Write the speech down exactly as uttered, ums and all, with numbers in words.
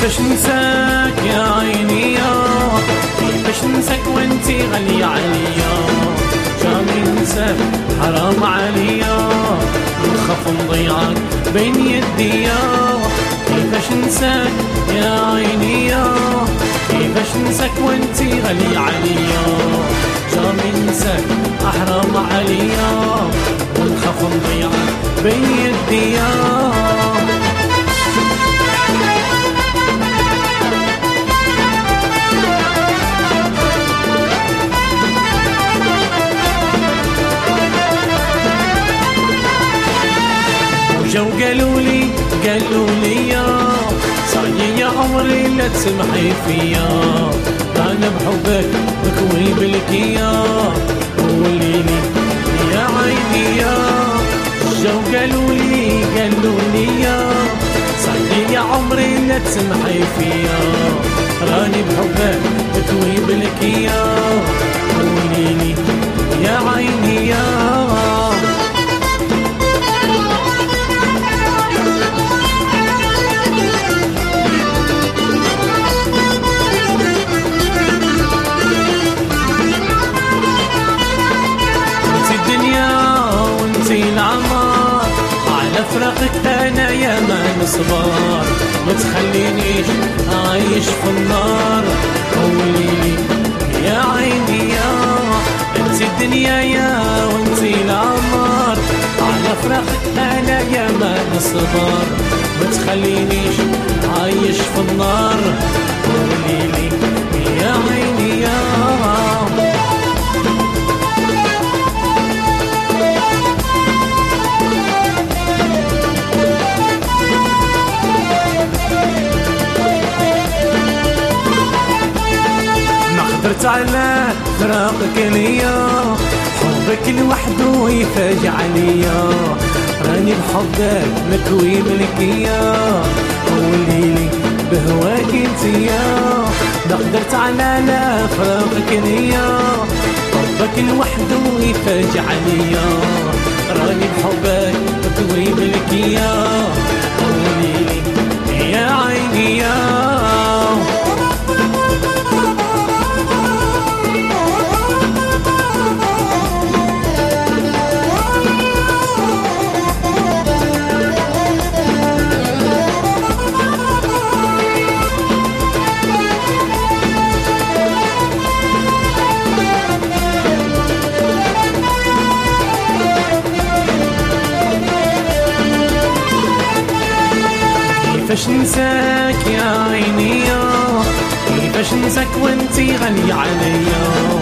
كيفاش ننساك يا عيني يا كيفاش ننساك وانتي غالية عليا جامي ننساك حرام عليا نخاف نضيعك بين يدي يا كيفاش ننساك يا عيني يا كيفاش ننساك وانتي غالية عليا جامي ننساك حرام عليا ونخاف نضيعك بين يدي يا جو قالوا لي قالوا لي يا صايي يا عمري لا تسمحي فيا انا بحبك بكوي بالكيا قولي لي يا عيني يا جو قالوا لي قالوا لي يا صايي يا عمري لا تسمحي فيا راني بحبك بكوي بالكيا قولي لي يا عيني يا فراقك انا يا ما نصبر ما تخلينيش عايش في النار قولي يا عيني يا انت الدنيا يا وانت العمر على فراقك انا يا ما نصبر ما تخلينيش عايش في النار قولي يا عيني يا قدرت على فراقك ليا حبك لوحده يفاجئ عليا راني بحبك مكوي ملكيا قولي لي بهواك انتيا ما قدرت على لا فراقك ليا حبك لوحده يفاجئ عليا راني بحبك مكوي ملكيا قولي لي يا عيني يا كيفاش ننساك يا عيني يا كيفاش ننساك وانتي غالية عليا